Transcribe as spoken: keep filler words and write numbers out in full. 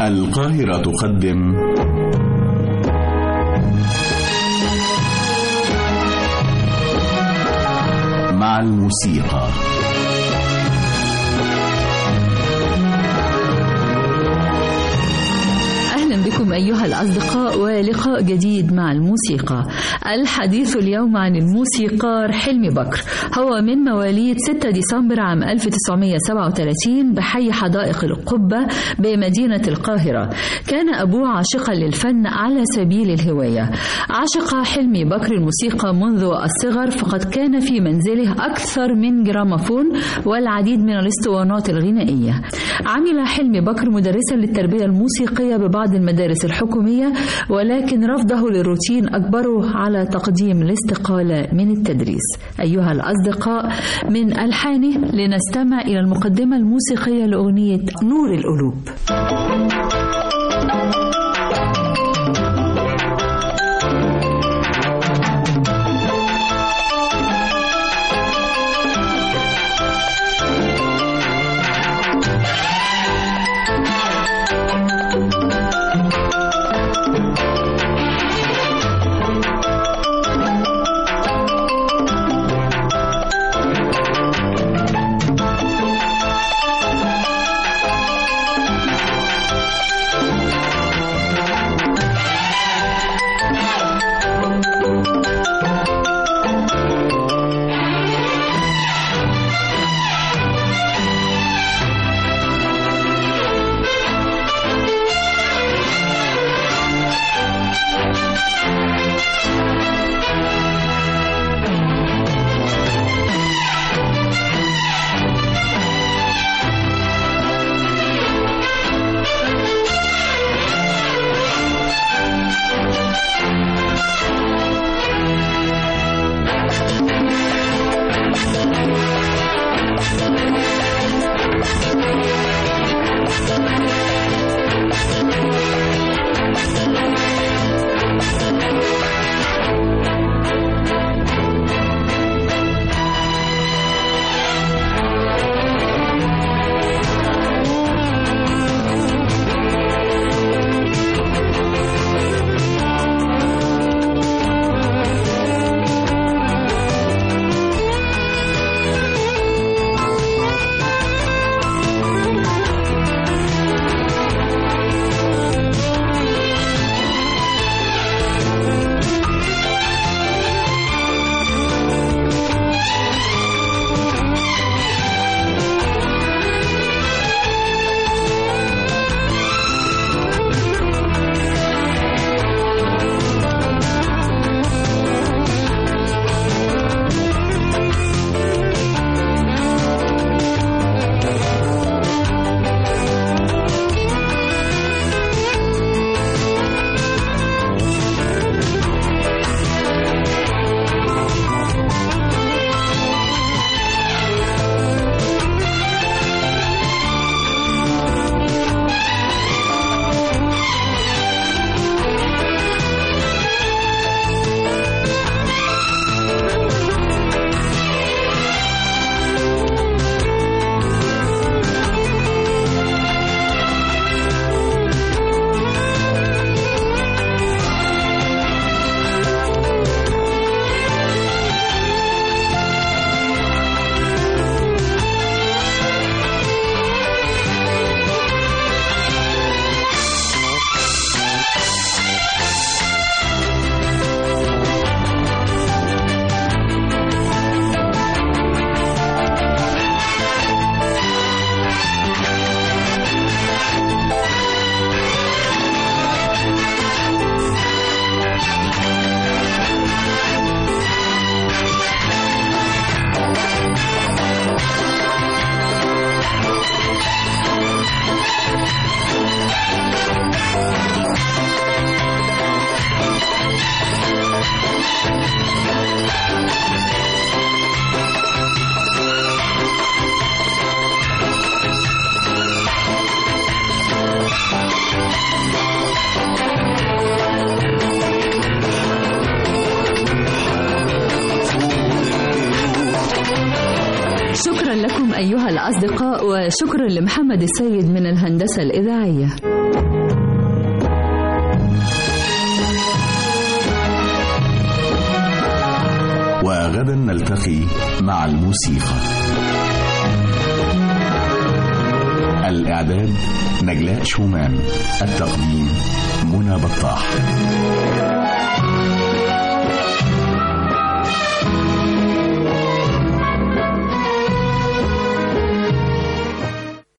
القاهرة تقدم مع الموسيقى. بكم أيها الأصدقاء ولقاء جديد مع الموسيقى. الحديث اليوم عن الموسيقار حلمي بكر. هو من مواليد ستة ديسمبر عام ألف وتسعمائة وسبعة وثلاثين بحي حدائق القبة بمدينة القاهرة. كان أبوه عاشقا للفن على سبيل الهواية. عشق حلمي بكر الموسيقى منذ الصغر، فقد كان في منزله أكثر من جراموفون والعديد من الاسطوانات الغنائية. عمل حلمي بكر مدرسا للتربية الموسيقية ببعض المدارس الحكومية، ولكن رفضه للروتين أجبره على تقديم الاستقالة من التدريس. أيها الأصدقاء، من ألحانه لنستمع إلى المقدمة الموسيقية لأغنية نور القلوب. شكرا لكم أيها الأصدقاء، وشكرا لمحمد السيد من الهندسة الإذاعية. وغدا نلتقي مع الموسيقى. الإعداد نجلاء شومان، التقديم منى بطاح.